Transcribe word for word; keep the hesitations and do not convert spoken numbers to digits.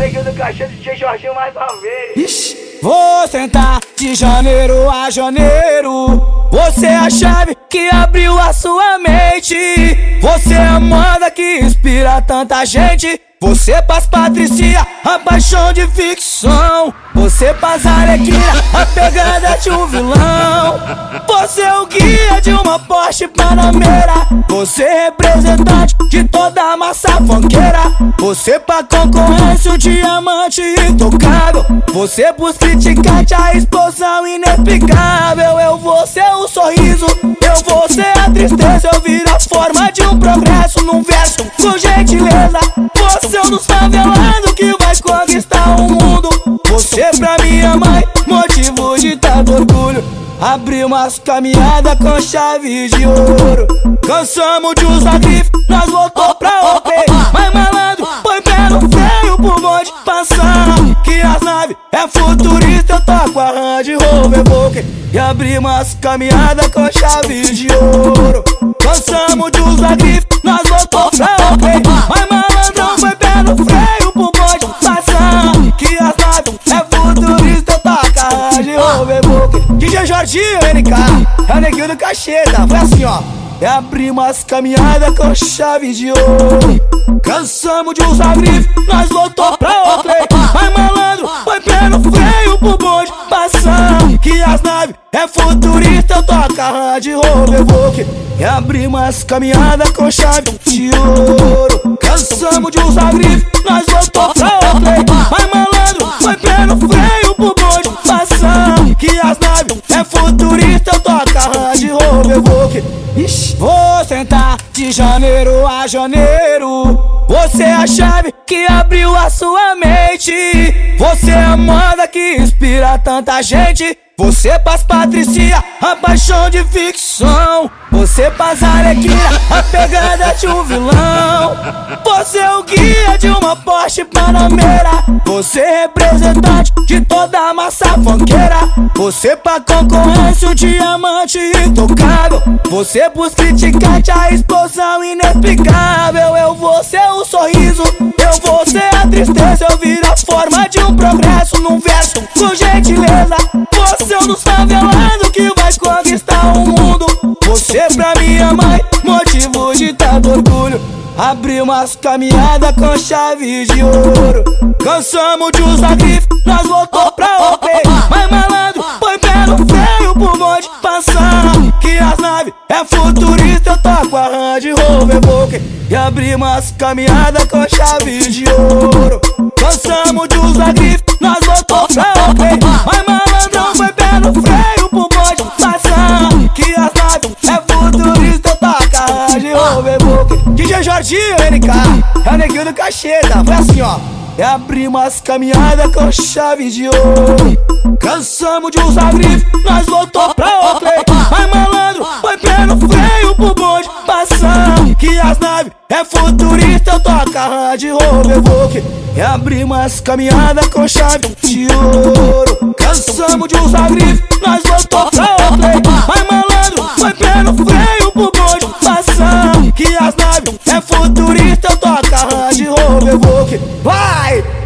Neguinho do Cachê, D J Jorginho mais uma vez. Ixi. Vou sentar de janeiro a janeiro. Você é a chave que abriu a sua mente. Você é a moda que inspira tanta gente. Você paz Patricia, a paixão de ficção. Você paz Arlequina, a pegada de um vilão. Você é o guia de uma Porsche Panamera. Você é representante de toda a massa funkeira. Você pra concorrência o diamante intocável. Você pros criticantes a explosão inexplicável. Eu vou ser o sorriso, eu vou ser a tristeza. Eu viro a forma de um progresso num verso com gentileza. Você é um dos favelados que vai conquistar o mundo. Você pra minha mãe, motivo de tanto orgulho. Abri umas caminhadas com chave de ouro. Cansamos de usar grife, nós voltou pra O P. Mas malandro, põe pé no freio pro bonde passar. Que as naves é futurista, eu toco a Range Rover Evoque. E abri umas caminhadas com chave de ouro. Cansamos de usar grife, nós voltou pra O P. Mas malandrão, põe pé no freio pro bonde passar. Que as naves é futurista, eu toco a Range Rover Evoque. D J Jorginho, N K, é o Neguinho do Cachê, tá? Foi assim, ó. É abrir umas caminhadas com chave de ouro. Cansamos de usar grife, nós voltou pra Oakley. Mas malandro, põe pé no freio pro bonde passar. Que as naves é futurista, eu toco a Range Rover Evoque. É abrir umas caminhadas com chave de ouro. Cansamos de usar grife, nós voltou pra Oakley. Mas malandro, põe pé no freio pro bonde passar. Que as naves é futurista, eu toco a Range Rover Evoque. Ixi. Vou sentar de janeiro a janeiro. Você é a chave que abriu a sua mente. Você é a moda que inspira tanta gente. Você paz Patricia, a paixão de ficção. Você paz Arlequina, a pegada de um vilão. Você é o guia de uma Porsche Panamera. Você é representante de toda a massa funkeira. Você pra concorrência o diamante intocável. Você pros criticantes a explosão inexplicável. Eu vou ser o sorriso, eu vou ser a tristeza. Eu viro a forma de um progresso num verso com gentileza. Você é um dos favelados que vai conquistar o mundo. Você pra minha mãe, motivo de tanto orgulho. Abri umas caminhadas com chave de ouro. Cansamos de usar grife, nós voltou pra O P. Mas malandro, põe pé no freio pro bonde passar. Que as naves é futurista, eu toco a Range Rover Evoque. E abri umas caminhadas com chave de ouro. Cansamos de usar grife, nós voltou pra O P. Mas malandrão, põe pé no freio pro bonde passar. Que as naves é futurista, eu toco a Range Rover Evoque. D J Jorginho, N K, é o Neguinho do Cachê, tá? Foi assim, ó. É abrir umas caminhadas com chave de ouro. Cansamos de usar grife, nós voltou pra Oakley. Mas malandro, põe pé no freio pro bonde passar. Que as naves é futurista, eu toco a Range Rover Evoque. É abrir umas caminhadas com chave de ouro. Cansamos de usar grife, nós voltou pra Oakley. Mas malandro, põe pé no freio pro bonde passar. Que as naves é futurista, eu toco a Range Rover Evoque. Vai!